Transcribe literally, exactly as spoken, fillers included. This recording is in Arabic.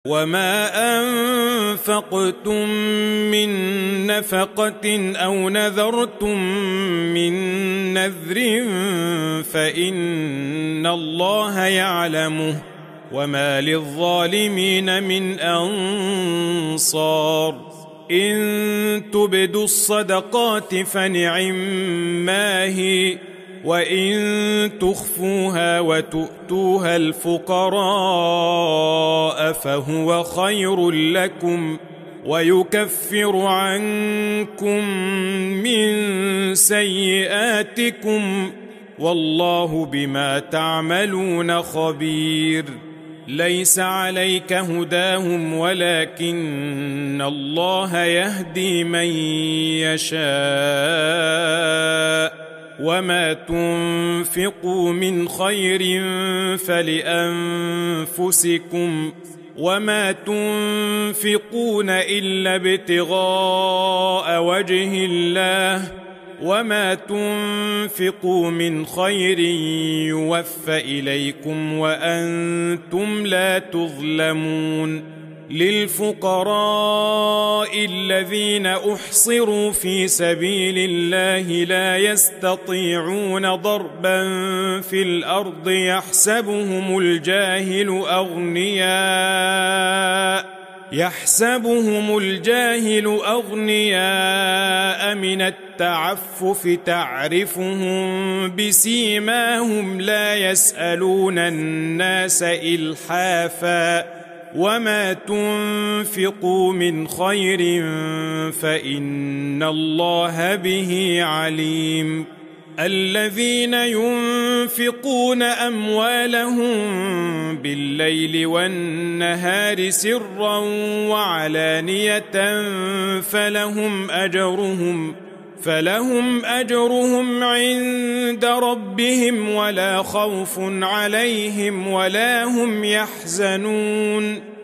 وما أنفقتم من نفقة أو نذرتم من نذر فإن الله يعلمه وما للظالمين من أنصار إن تبدوا الصدقات فنعما هي وإن تخفوها وتؤتوها الفقراء فهو خير لكم ويكفر عنكم من سيئاتكم والله بما تعملون خبير. ليس عليك هداهم ولكن الله يهدي من يشاء وما تنفقوا من خير فلأنفسكم وما تنفقون إلا ابتغاء وجه الله وما تنفقوا من خير يوفى إليكم وأنتم لا تظلمون. للفقراء الذين أحصروا في سبيل الله لا يستطيعون ضربا في الأرض يحسبهم الجاهل أغنياء يحسبهم الجاهل أغنياء من التعفف تعرفهم بسيماهم لا يسألون الناس إلحافا وما تنفقوا من خير فإن الله به عليم. الذين ينفقون أموالهم بالليل والنهار سرا وعلانية فلهم أجرهم فلهم أجرهم عند ربهم ولا خوف عليهم ولا هم يحزنون.